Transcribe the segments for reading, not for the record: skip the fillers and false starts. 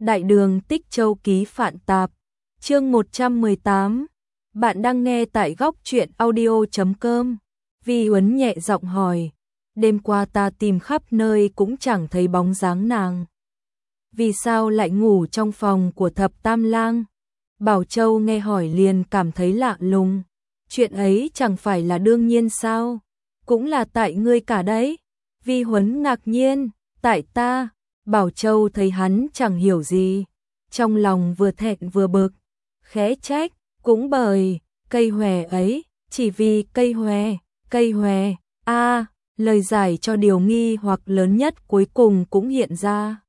Đại đường Tích Châu ký Phạn Tạp, chương 118. Bạn đang nghe tại góc truyện audio.com. Vi Huấn nhẹ giọng hỏi, đêm qua ta tìm khắp nơi cũng chẳng thấy bóng dáng nàng. Vì sao lại ngủ trong phòng của Thập Tam Lang? Bảo Châu nghe hỏi liền cảm thấy lạ lùng. Chuyện ấy chẳng phải là đương nhiên sao? Cũng là tại ngươi cả đấy. Vi Huấn ngạc nhiên, tại ta. Bảo Châu thấy hắn chẳng hiểu gì, trong lòng vừa thẹn vừa bực, khẽ trách, cũng bởi cây hòe ấy, chỉ vì cây hòe, lời giải cho điều nghi hoặc lớn nhất cuối cùng cũng hiện ra.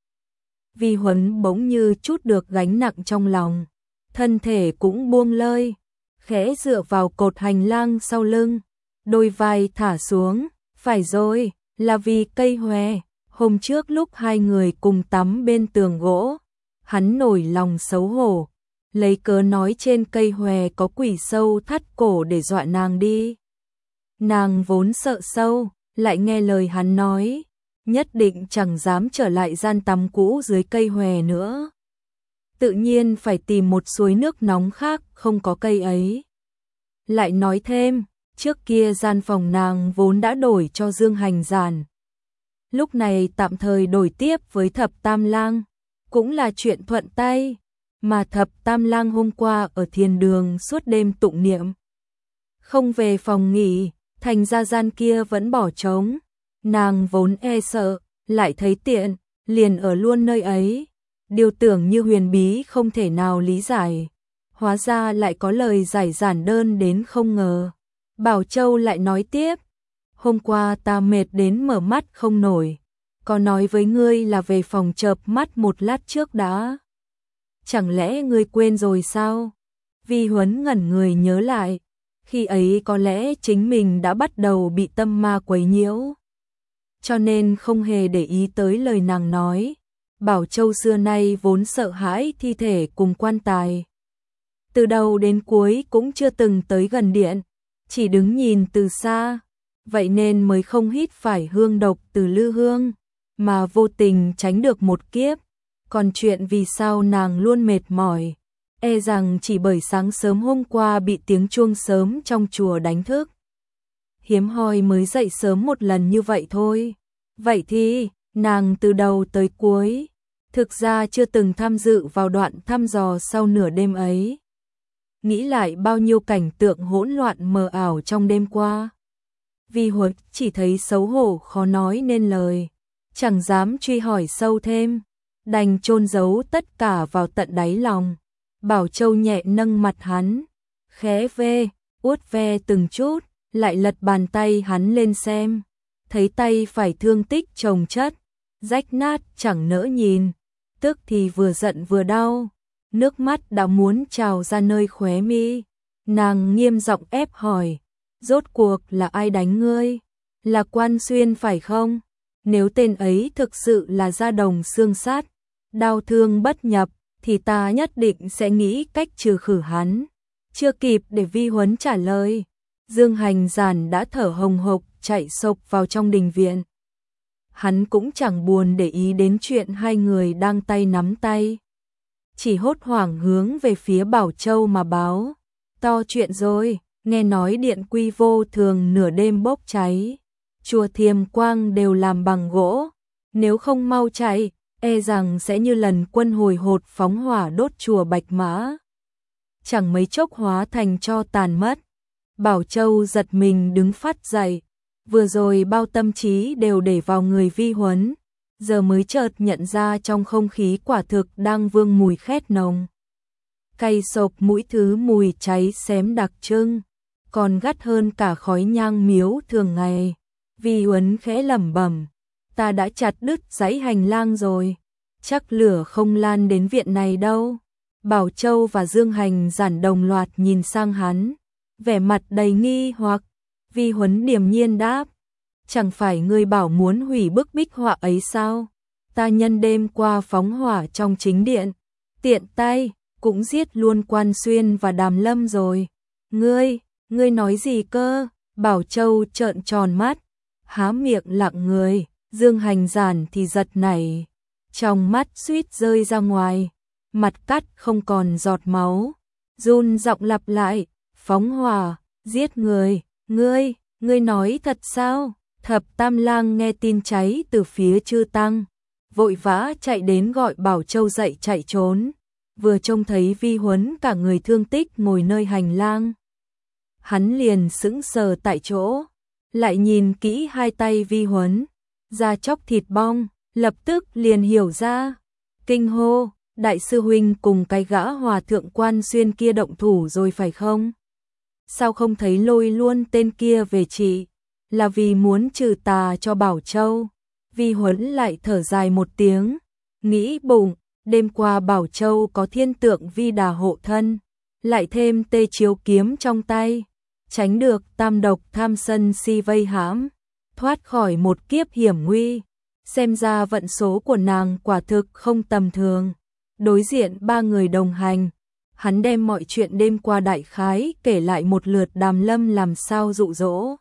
Vi Huấn bỗng như trút được gánh nặng trong lòng, thân thể cũng buông lơi, khẽ dựa vào cột hành lang sau lưng, đôi vai thả xuống, phải rồi, là vì cây hòe. Hôm trước lúc hai người cùng tắm bên tường gỗ, hắn nổi lòng xấu hổ, lấy cớ nói trên cây hòe có quỷ sâu thắt cổ để dọa nàng đi. Nàng vốn sợ sâu, lại nghe lời hắn nói, nhất định chẳng dám trở lại gian tắm cũ dưới cây hòe nữa. Tự nhiên phải tìm một suối nước nóng khác không có cây ấy. Lại nói thêm, trước kia gian phòng nàng vốn đã đổi cho Dương Hành Giản. Lúc này tạm thời đổi tiếp với Thập Tam Lang, cũng là chuyện thuận tay, mà Thập Tam Lang hôm qua ở thiền đường suốt đêm tụng niệm. Không về phòng nghỉ, thành ra gian kia vẫn bỏ trống, nàng vốn e sợ, lại thấy tiện, liền ở luôn nơi ấy. Điều tưởng như huyền bí không thể nào lý giải, hóa ra lại có lời giải giản đơn đến không ngờ. Bảo Châu lại nói tiếp, hôm qua ta mệt đến mở mắt không nổi, có nói với ngươi là về phòng chợp mắt một lát trước đã. Chẳng lẽ ngươi quên rồi sao? Vi Huấn ngẩn người nhớ lại, khi ấy có lẽ chính mình đã bắt đầu bị tâm ma quấy nhiễu, cho nên không hề để ý tới lời nàng nói. Bảo Châu xưa nay vốn sợ hãi thi thể cùng quan tài, từ đầu đến cuối cũng chưa từng tới gần điện, chỉ đứng nhìn từ xa. Vậy nên mới không hít phải hương độc từ lư hương, mà vô tình tránh được một kiếp. Còn chuyện vì sao nàng luôn mệt mỏi, e rằng chỉ bởi sáng sớm hôm qua bị tiếng chuông sớm trong chùa đánh thức. Hiếm hoi mới dậy sớm một lần như vậy thôi. Vậy thì, nàng từ đầu tới cuối, thực ra chưa từng tham dự vào đoạn thăm dò sau nửa đêm ấy. Nghĩ lại bao nhiêu cảnh tượng hỗn loạn mờ ảo trong đêm qua, Vi Huấn chỉ thấy xấu hổ khó nói nên lời, chẳng dám truy hỏi sâu thêm, đành chôn giấu tất cả vào tận đáy lòng. Bảo Châu nhẹ nâng mặt hắn, khẽ vuốt ve từng chút, lại lật bàn tay hắn lên xem, thấy tay phải thương tích chồng chất, rách nát chẳng nỡ nhìn, tức thì vừa giận vừa đau, nước mắt đã muốn trào ra nơi khóe mi. Nàng nghiêm giọng ép hỏi, rốt cuộc là ai đánh ngươi? Là Quan Xuyên phải không? Nếu tên ấy thực sự là gia đồng xương sát, đau thương bất nhập, thì ta nhất định sẽ nghĩ cách trừ khử hắn. Chưa kịp để Vi Huấn trả lời, Dương Hành Giản đã thở hồng hộc chạy xộc vào trong đình viện. Hắn cũng chẳng buồn để ý đến chuyện hai người đang tay nắm tay, chỉ hốt hoảng hướng về phía Bảo Châu mà báo, to chuyện rồi. Nghe nói điện Quy Vô thường nửa đêm bốc cháy, chùa Thiềm Quang đều làm bằng gỗ, nếu không mau chạy, e rằng sẽ như lần quân hồi hột phóng hỏa đốt chùa Bạch Mã, chẳng mấy chốc hóa thành tro tàn mất. Bảo Châu giật mình đứng phát dậy, vừa rồi bao tâm trí đều để vào người Vi Huấn, giờ mới chợt nhận ra trong không khí quả thực đang vương mùi khét nồng, cay xộc mũi, thứ mùi cháy xém đặc trưng, còn gắt hơn cả khói nhang miếu thường ngày. Vi Huấn khẽ lẩm bẩm, ta đã chặt đứt dãy hành lang rồi, chắc lửa không lan đến viện này đâu. Bảo Châu và Dương Hành Giản đồng loạt nhìn sang hắn, vẻ mặt đầy nghi hoặc. Vi Huấn điềm nhiên đáp, chẳng phải ngươi bảo muốn hủy bức bích họa ấy sao? Ta nhân đêm qua phóng hỏa trong chính điện, tiện tay cũng giết luôn Quan Xuyên và Đàm Lâm rồi. Ngươi nói gì cơ? Bảo Châu trợn tròn mắt, há miệng lặng người. Dương Hành Giản thì giật nảy, trong mắt suýt rơi ra ngoài, mặt cắt không còn giọt máu, run giọng lặp lại, phóng hỏa, giết người, ngươi nói thật sao? Thập Tam Lang nghe tin cháy từ phía Chư Tăng, vội vã chạy đến gọi Bảo Châu dậy chạy trốn, vừa trông thấy Vi Huấn cả người thương tích ngồi nơi hành lang. Hắn liền sững sờ tại chỗ, lại nhìn kỹ hai tay Vi Huấn, da chóc thịt bong, lập tức liền hiểu ra, kinh hô, đại sư huynh cùng cái gã hòa thượng Quan Xuyên kia động thủ rồi phải không? Sao không thấy lôi luôn tên kia về trị, là vì muốn trừ tà cho Bảo Châu. Vi Huấn lại thở dài một tiếng, nghĩ bụng, đêm qua Bảo Châu có thiên tượng Vi Đà hộ thân, lại thêm tê chiếu kiếm trong tay, tránh được tam độc tham sân si vây hãm, thoát khỏi một kiếp hiểm nguy. Xem ra vận số của nàng quả thực không tầm thường. Đối diện ba người đồng hành, hắn đem mọi chuyện đêm qua đại khái kể lại một lượt. Đàm Lâm làm sao dụ dỗ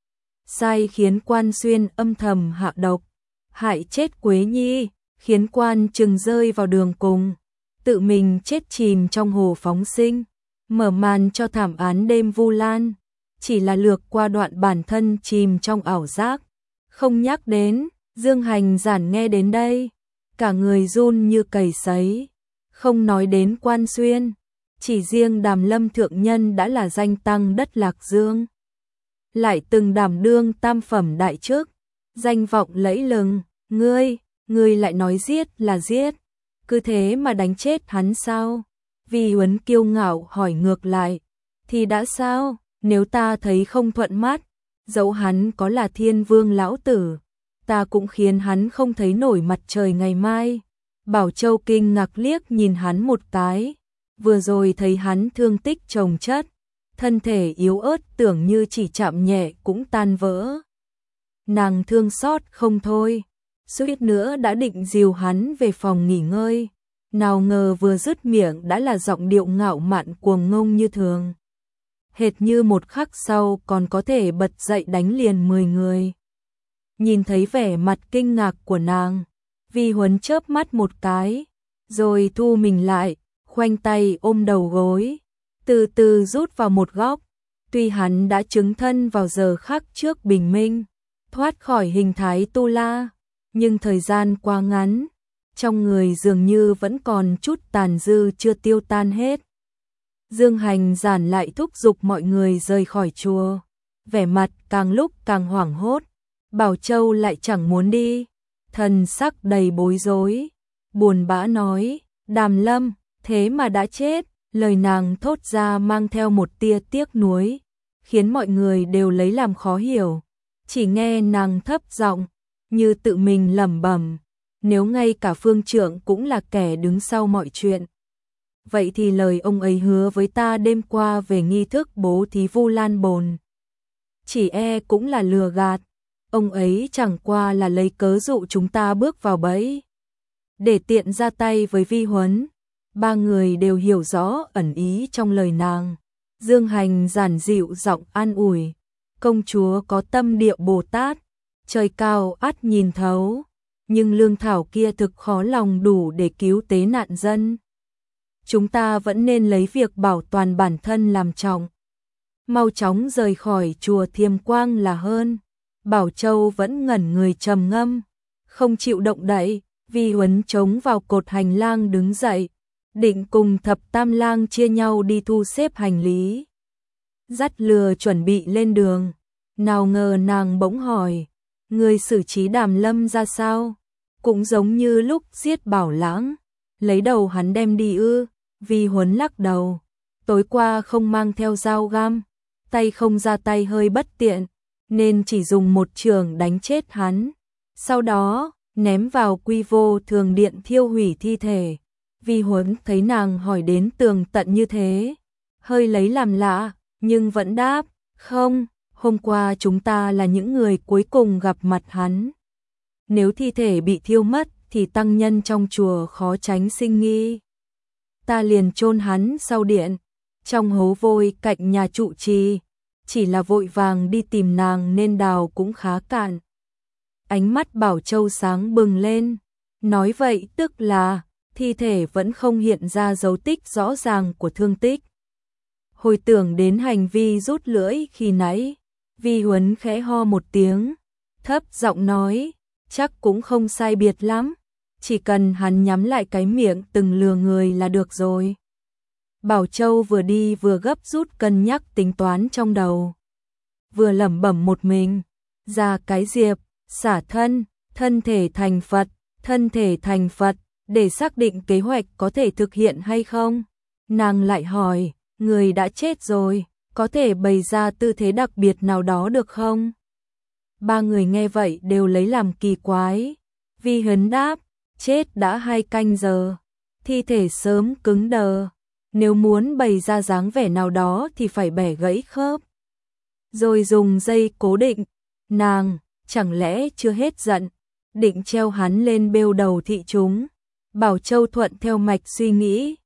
sai khiến Quan Xuyên âm thầm hạ độc, hại chết Quế Nhi, khiến Quan Trừng rơi vào đường cùng, tự mình chết chìm trong hồ phóng sinh, mở màn cho thảm án đêm Vu Lan. Chỉ là lược qua đoạn bản thân chìm trong ảo giác, không nhắc đến. Dương Hành Giản nghe đến đây, cả người run như cầy sấy, không nói đến Quan Xuyên, chỉ riêng Đàm Lâm thượng nhân đã là danh tăng đất Lạc Dương, lại từng đảm đương tam phẩm đại chức, danh vọng lẫy lừng. Ngươi lại nói giết là giết, cứ thế mà đánh chết hắn sao? Vi Huấn kiêu ngạo hỏi ngược lại, thì đã sao, nếu ta thấy không thuận mắt, dẫu hắn có là Thiên Vương lão tử, ta cũng khiến hắn không thấy nổi mặt trời ngày mai. Bảo Châu kinh ngạc liếc nhìn hắn một cái, vừa rồi thấy hắn thương tích chồng chất, thân thể yếu ớt tưởng như chỉ chạm nhẹ cũng tan vỡ. Nàng thương xót không thôi, suýt nữa đã định dìu hắn về phòng nghỉ ngơi, nào ngờ vừa dứt miệng đã là giọng điệu ngạo mạn cuồng ngông như thường. Hệt như một khắc sau còn có thể bật dậy đánh liền 10 người. Nhìn thấy vẻ mặt kinh ngạc của nàng, Vi Huấn chớp mắt một cái, rồi thu mình lại, khoanh tay ôm đầu gối, từ từ rút vào một góc. Tuy hắn đã chứng thân vào giờ khắc trước bình minh, thoát khỏi hình thái tu la, nhưng thời gian quá ngắn, trong người dường như vẫn còn chút tàn dư chưa tiêu tan hết. Dương Hành Giản lại thúc giục mọi người rời khỏi chùa, vẻ mặt càng lúc càng hoảng hốt. Bảo Châu lại chẳng muốn đi, thần sắc đầy bối rối, buồn bã nói, Đàm Lâm, thế mà đã chết. Lời nàng thốt ra mang theo một tia tiếc nuối, khiến mọi người đều lấy làm khó hiểu. Chỉ nghe nàng thấp giọng, như tự mình lẩm bẩm, nếu ngay cả Phương Trượng cũng là kẻ đứng sau mọi chuyện, vậy thì lời ông ấy hứa với ta đêm qua về nghi thức bố thí Vu Lan Bồn, chỉ e cũng là lừa gạt. Ông ấy chẳng qua là lấy cớ dụ chúng ta bước vào bẫy, để tiện ra tay với Vi Huấn. Ba người đều hiểu rõ ẩn ý trong lời nàng. Dương Hành Giản dịu giọng an ủi, công chúa có tâm địa Bồ Tát, trời cao ắt nhìn thấu, nhưng lương thảo kia thực khó lòng đủ để cứu tế nạn dân. Chúng ta vẫn nên lấy việc bảo toàn bản thân làm trọng, mau chóng rời khỏi chùa Thiềm Quang là hơn. Bảo Châu vẫn ngẩn người trầm ngâm, không chịu động đậy. Vi Huấn chống vào cột hành lang đứng dậy, định cùng Thập Tam Lang chia nhau đi thu xếp hành lý, dắt lừa chuẩn bị lên đường. Nào ngờ nàng bỗng hỏi, người xử trí Đàm Lâm ra sao? Cũng giống như lúc giết Bảo Lãng, lấy đầu hắn đem đi ư? Vi Huấn lắc đầu, tối qua không mang theo dao găm, tay không ra tay hơi bất tiện, nên chỉ dùng một chưởng đánh chết hắn, sau đó ném vào quy vô thường điện thiêu hủy thi thể. Vi Huấn thấy nàng hỏi đến tường tận như thế, hơi lấy làm lạ, nhưng vẫn đáp, không, hôm qua chúng ta là những người cuối cùng gặp mặt hắn. Nếu thi thể bị thiêu mất thì tăng nhân trong chùa khó tránh sinh nghi. Ta liền chôn hắn sau điện, trong hố vôi cạnh nhà trụ trì, chỉ là vội vàng đi tìm nàng nên đào cũng khá cạn. Ánh mắt Bảo Châu sáng bừng lên, Nói vậy tức là thi thể vẫn không hiện ra dấu tích rõ ràng của thương tích. Hồi tưởng đến hành vi rút lưỡi khi nãy, Vi Huấn khẽ ho một tiếng, thấp giọng nói, chắc cũng không sai biệt lắm, chỉ cần hắn nhắm lại cái miệng từng lừa người là được rồi. Bảo Châu vừa đi vừa gấp rút cân nhắc tính toán trong đầu. Vừa lẩm bẩm một mình, ra cái diệp, xả thân, thân thể thành Phật, thân thể thành Phật, để xác định kế hoạch có thể thực hiện hay không. Nàng lại hỏi, người đã chết rồi, có thể bày ra tư thế đặc biệt nào đó được không? Ba người nghe vậy đều lấy làm kỳ quái. Vi Huấn đáp, chết đã 2 canh giờ, thi thể sớm cứng đờ, nếu muốn bày ra dáng vẻ nào đó thì phải bẻ gãy khớp, rồi dùng dây cố định. Nàng, chẳng lẽ chưa hết giận, định treo hắn lên bêu đầu thị chúng. Bảo Châu thuận theo mạch suy nghĩ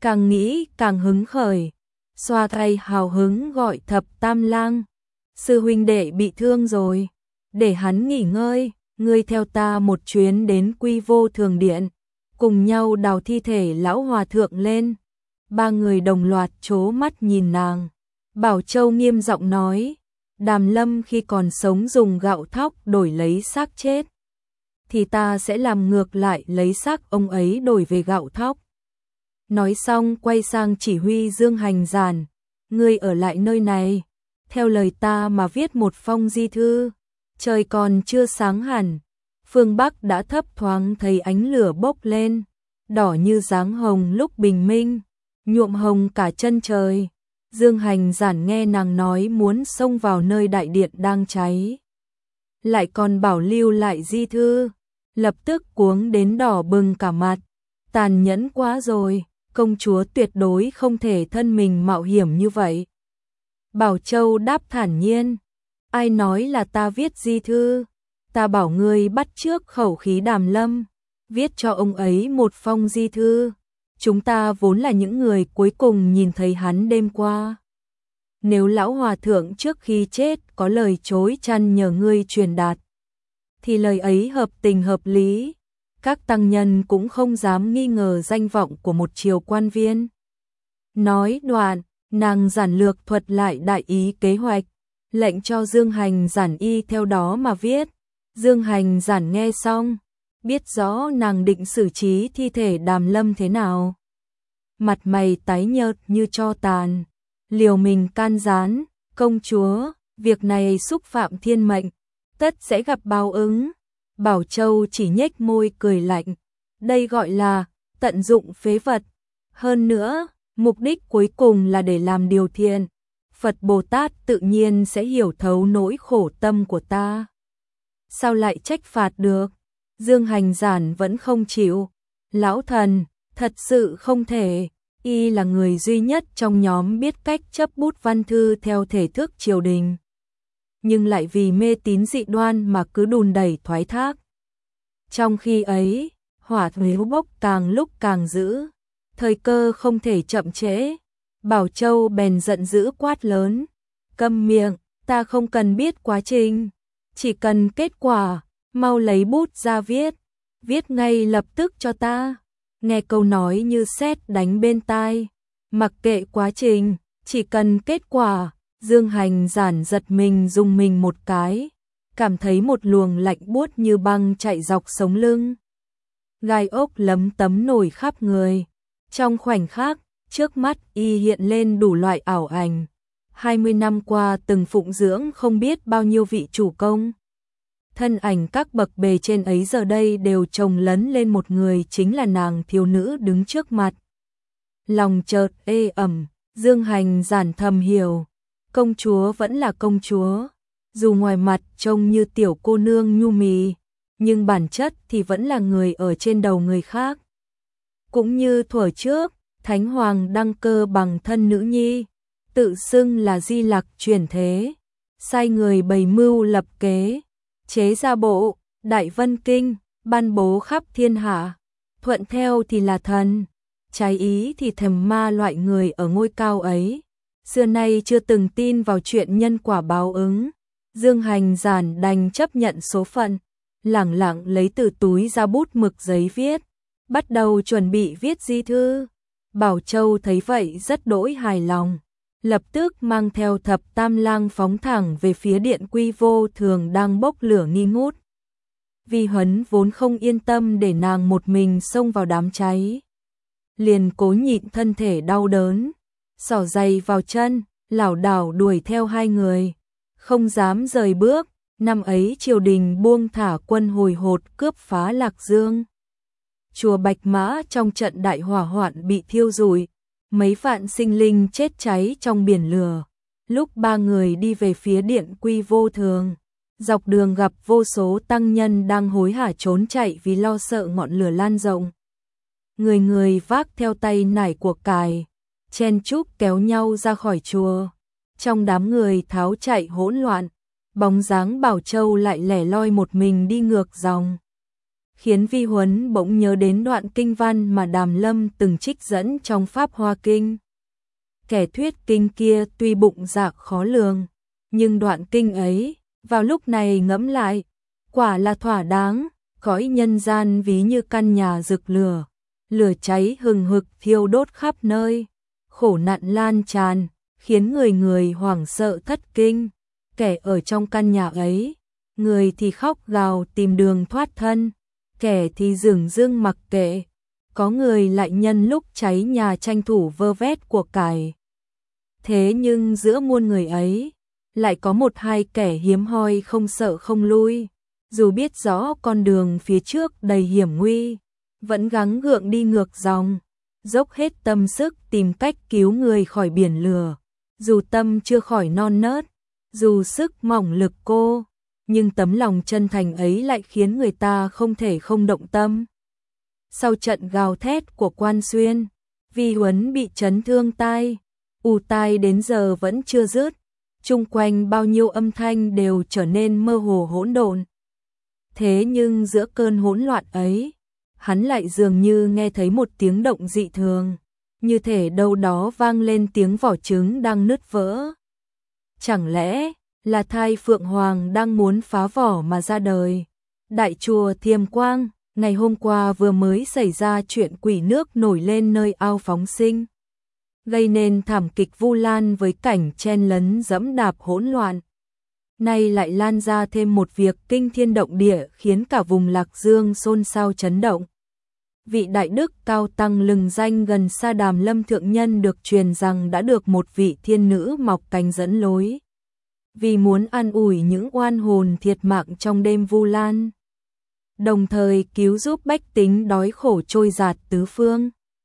càng hứng khởi, xoa tay hào hứng gọi Thập Tam Lang, sư huynh đệ bị thương rồi, để hắn nghỉ ngơi, ngươi theo ta một chuyến đến Quy Vô Thường Điện, cùng nhau đào thi thể lão hòa thượng lên. Ba người đồng loạt trố mắt nhìn nàng. Bảo Châu nghiêm giọng nói, Đàm Lâm khi còn sống dùng gạo thóc đổi lấy xác chết, thì ta sẽ làm ngược lại lấy xác ông ấy đổi về gạo thóc. Nói xong quay sang chỉ huy Dương Hành Giản, ngươi ở lại nơi này, theo lời ta mà viết một phong di thư. Trời còn chưa sáng hẳn, phương Bắc đã thấp thoáng thấy ánh lửa bốc lên, đỏ như dáng hồng lúc bình minh, nhuộm hồng cả chân trời. Dương Hành Giản nghe nàng nói muốn xông vào nơi đại điện đang cháy, lại còn bảo lưu lại di thư, lập tức cuống đến đỏ bừng cả mặt. Tàn nhẫn quá rồi, công chúa tuyệt đối không thể thân mình mạo hiểm như vậy. Bảo Châu đáp thản nhiên, ai nói là ta viết di thư, ta bảo ngươi bắt chước khẩu khí Đàm Lâm, viết cho ông ấy một phong di thư. Chúng ta vốn là những người cuối cùng nhìn thấy hắn đêm qua. Nếu lão hòa thượng trước khi chết có lời chối chăn nhờ ngươi truyền đạt, thì lời ấy hợp tình hợp lý, các tăng nhân cũng không dám nghi ngờ danh vọng của một triều quan viên. Nói đoạn, nàng giản lược thuật lại đại ý kế hoạch, lệnh cho Dương Hành Giản y theo đó mà viết. Dương Hành Giản nghe xong, biết rõ nàng định xử trí thi thể Đàm Lâm thế nào. Mặt mày tái nhợt như tro tàn, liều mình can gián, công chúa, việc này xúc phạm thiên mệnh, tất sẽ gặp báo ứng. Bảo Châu chỉ nhếch môi cười lạnh, đây gọi là tận dụng phế vật. Hơn nữa, mục đích cuối cùng là để làm điều thiện, Phật Bồ Tát tự nhiên sẽ hiểu thấu nỗi khổ tâm của ta. Sao lại trách phạt được? Dương Hành Giản vẫn không chịu. Lão thần, thật sự không thể, y là người duy nhất trong nhóm biết cách chấp bút văn thư theo thể thức triều đình, nhưng lại vì mê tín dị đoan mà cứ đùn đẩy thoái thác. Trong khi ấy, hỏa hiếu bốc càng lúc càng dữ, thời cơ không thể chậm trễ. Bảo Châu bèn giận dữ quát lớn, câm miệng, ta không cần biết quá trình, chỉ cần kết quả, mau lấy bút ra viết, viết ngay lập tức cho ta. Nghe câu nói như sét đánh bên tai, mặc kệ quá trình, chỉ cần kết quả. Dương Hành Giản giật mình rùng mình một cái, cảm thấy một luồng lạnh buốt như băng chạy dọc sống lưng. Gai ốc lấm tấm nổi khắp người. Trong khoảnh khắc, trước mắt y hiện lên đủ loại ảo ảnh. 20 năm qua từng phụng dưỡng không biết bao nhiêu vị chủ công. Thân ảnh các bậc bề trên ấy giờ đây đều chồng lấn lên một người, chính là nàng thiếu nữ đứng trước mặt. Lòng chợt ê ẩm, Dương Hành Giản thầm hiểu, công chúa vẫn là công chúa, dù ngoài mặt trông như tiểu cô nương nhu mì, nhưng bản chất thì vẫn là người ở trên đầu người khác. Cũng như thuở trước, Thánh Hoàng đăng cơ bằng thân nữ nhi, tự xưng là Di Lặc chuyển thế, sai người bày mưu lập kế, chế ra bộ Đại Vân Kinh, ban bố khắp thiên hạ, thuận theo thì là thần, trái ý thì thèm ma loại người ở ngôi cao ấy. Xưa nay chưa từng tin vào chuyện nhân quả báo ứng, Dương Hành Giản đành chấp nhận số phận. lẳng lặng lấy từ túi ra bút mực giấy viết, bắt đầu chuẩn bị viết di thư. Bảo Châu thấy vậy rất đỗi hài lòng, lập tức mang theo Thập Tam Lang phóng thẳng về phía Điện Quy Vô Thường đang bốc lửa nghi ngút. Vi Huấn vốn không yên tâm để nàng một mình xông vào đám cháy, liền cố nhịn thân thể đau đớn, xỏ giày vào chân, lảo đảo đuổi theo hai người, không dám rời bước. Năm ấy triều đình buông thả quân hồi hột cướp phá Lạc Dương. Chùa Bạch Mã trong trận đại hỏa hoạn bị thiêu rụi, mấy vạn sinh linh chết cháy trong biển lửa. Lúc ba người đi về phía Điện Quy Vô Thường, dọc đường gặp vô số tăng nhân đang hối hả trốn chạy vì lo sợ ngọn lửa lan rộng. Người người vác theo tay nải của cải, chen chúc kéo nhau ra khỏi chùa. Trong đám người tháo chạy hỗn loạn, bóng dáng Bảo Châu lại lẻ loi một mình đi ngược dòng, khiến Vi Huấn bỗng nhớ đến đoạn kinh văn mà Đàm Lâm từng trích dẫn trong Pháp Hoa Kinh. Kẻ thuyết kinh kia tuy bụng dạ khó lường, nhưng đoạn kinh ấy, vào lúc này ngẫm lại, quả là thỏa đáng. Cõi nhân gian ví như căn nhà rực lửa, lửa cháy hừng hực thiêu đốt khắp nơi, khổ nạn lan tràn, khiến người người hoảng sợ thất kinh. Kẻ ở trong căn nhà ấy, người thì khóc gào tìm đường thoát thân, kẻ thì dửng dưng mặc kệ, có người lại nhân lúc cháy nhà tranh thủ vơ vét của cải. Thế nhưng giữa muôn người ấy, lại có một hai kẻ hiếm hoi không sợ không lui, dù biết rõ con đường phía trước đầy hiểm nguy, vẫn gắng gượng đi ngược dòng, dốc hết tâm sức tìm cách cứu người khỏi biển lửa. Dù tâm chưa khỏi non nớt, dù sức mỏng lực cô, nhưng tấm lòng chân thành ấy lại khiến người ta không thể không động tâm. Sau trận gào thét của Quan Xuyên, Vi Huấn bị chấn thương tai, ù tai đến giờ vẫn chưa dứt, chung quanh bao nhiêu âm thanh đều trở nên mơ hồ hỗn độn. Thế nhưng giữa cơn hỗn loạn ấy, hắn lại dường như nghe thấy một tiếng động dị thường, như thể đâu đó vang lên tiếng vỏ trứng đang nứt vỡ. Chẳng lẽ là thai Phượng Hoàng đang muốn phá vỏ mà ra đời? Đại chùa Thiềm Quang, ngày hôm qua vừa mới xảy ra chuyện quỷ nước nổi lên nơi ao phóng sinh, gây nên thảm kịch Vu Lan với cảnh chen lấn dẫm đạp hỗn loạn. Nay lại lan ra thêm một việc kinh thiên động địa khiến cả vùng Lạc Dương xôn xao chấn động. Vị đại đức cao tăng lừng danh gần xa Đàm Lâm thượng nhân được truyền rằng đã được một vị thiên nữ mọc cánh dẫn lối, vì muốn an ủi những oan hồn thiệt mạng trong đêm Vu Lan, đồng thời cứu giúp bách tính đói khổ trôi dạt tứ phương,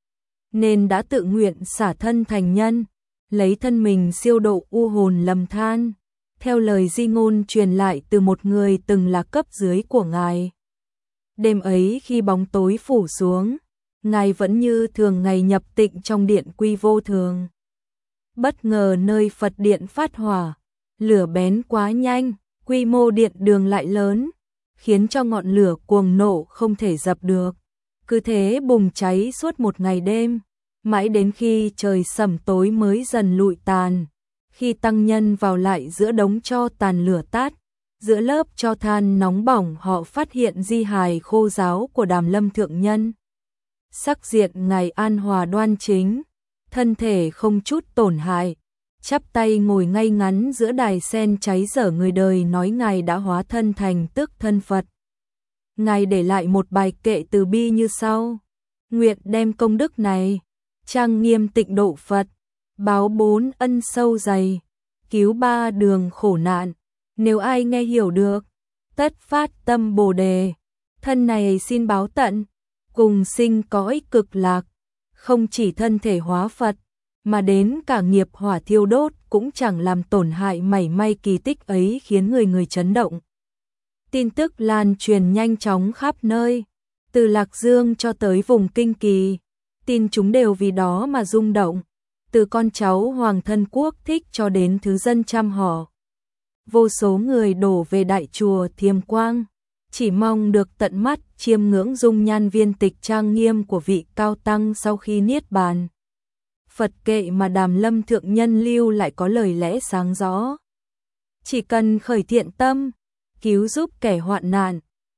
nên đã tự nguyện xả thân thành nhân, lấy thân mình siêu độ u hồn lầm than, theo lời di ngôn truyền lại từ một người từng là cấp dưới của ngài. Đêm ấy khi bóng tối phủ xuống, ngài vẫn như thường ngày nhập tịnh trong Điện Quy Vô Thường. Bất ngờ nơi Phật điện phát hỏa, lửa bén quá nhanh, quy mô điện đường lại lớn, khiến cho ngọn lửa cuồng nộ không thể dập được. Cứ thế bùng cháy suốt một ngày đêm, mãi đến khi trời sẩm tối mới dần lụi tàn. Khi tăng nhân vào lại giữa đống tro tàn lửa tát, giữa lớp tro than nóng bỏng, họ phát hiện di hài khô ráo của Đàm Lâm thượng nhân. Sắc diện ngài an hòa đoan chính, thân thể không chút tổn hại, chắp tay ngồi ngay ngắn giữa đài sen cháy dở. Người đời nói ngài đã hóa thân thành tức thân Phật. Ngài để lại một bài kệ từ bi như sau: nguyện đem công đức này trang nghiêm tịnh độ Phật, báo 4 ân sâu dày, cứu 3 đường khổ nạn. Nếu ai nghe hiểu được, tất phát tâm Bồ đề, thân này xin báo tận, cùng sinh cõi cực lạc. Không chỉ thân thể hóa Phật, mà đến cả nghiệp hỏa thiêu đốt cũng chẳng làm tổn hại mảy may. Kỳ tích ấy khiến người người chấn động. Tin tức lan truyền nhanh chóng khắp nơi, từ Lạc Dương cho tới vùng Kinh Kỳ, tin chúng đều vì đó mà rung động, từ con cháu Hoàng thân quốc thích cho đến thứ dân chăm họ. Vô số người đổ về đại chùa Thiềm Quang, chỉ mong được tận mắt chiêm ngưỡng dung nhan viên tịch trang nghiêm của vị cao tăng sau khi niết bàn. Phật kệ mà Đàm Lâm thượng nhân lưu lại có lời lẽ sáng rõ: chỉ cần khởi thiện tâm, cứu giúp kẻ hoạn nạn,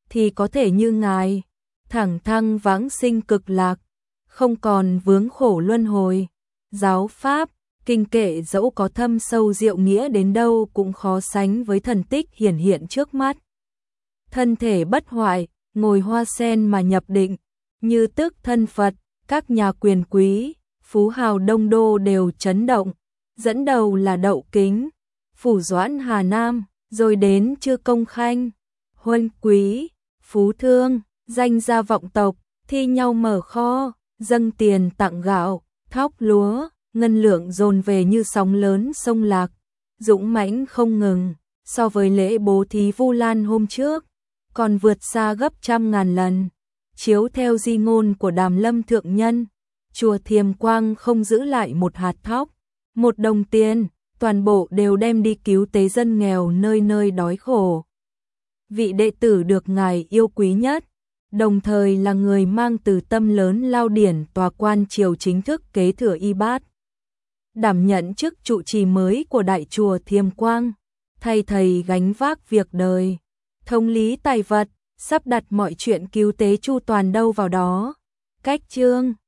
thì có thể như ngài, thẳng thăng vãng sinh cực lạc, không còn vướng khổ luân hồi. Giáo pháp, kinh kệ dẫu có thâm sâu diệu nghĩa đến đâu cũng khó sánh với thần tích hiển hiện trước mắt. Thân thể bất hoại, ngồi hoa sen mà nhập định, như tức thân Phật, các nhà quyền quý, phú hào đông đô đều chấn động, dẫn đầu là Đậu Kính, Phủ Doãn Hà Nam, rồi đến Chư Công Khanh, Huân Quý, Phú Thương, danh gia vọng tộc, thi nhau mở kho, dâng tiền tặng gạo, thóc lúa, ngân lượng dồn về như sóng lớn sông Lạc, dũng mãnh không ngừng, so với lễ bố thí Vu Lan hôm trước, còn vượt xa gấp trăm ngàn lần. Chiếu theo di ngôn của Đàm Lâm Thượng Nhân, chùa Thiềm Quang không giữ lại một hạt thóc, một đồng tiền, toàn bộ đều đem đi cứu tế dân nghèo nơi nơi đói khổ. Vị đệ tử được ngài yêu quý nhất, đồng thời là người mang từ tâm lớn lao điển tòa quan triều chính thức kế thừa y bát, đảm nhận chức trụ trì mới của đại chùa Thiềm Quang, thay thầy gánh vác việc đời, thống lý tài vật, sắp đặt mọi chuyện cứu tế chu toàn đâu vào đó. Cách chương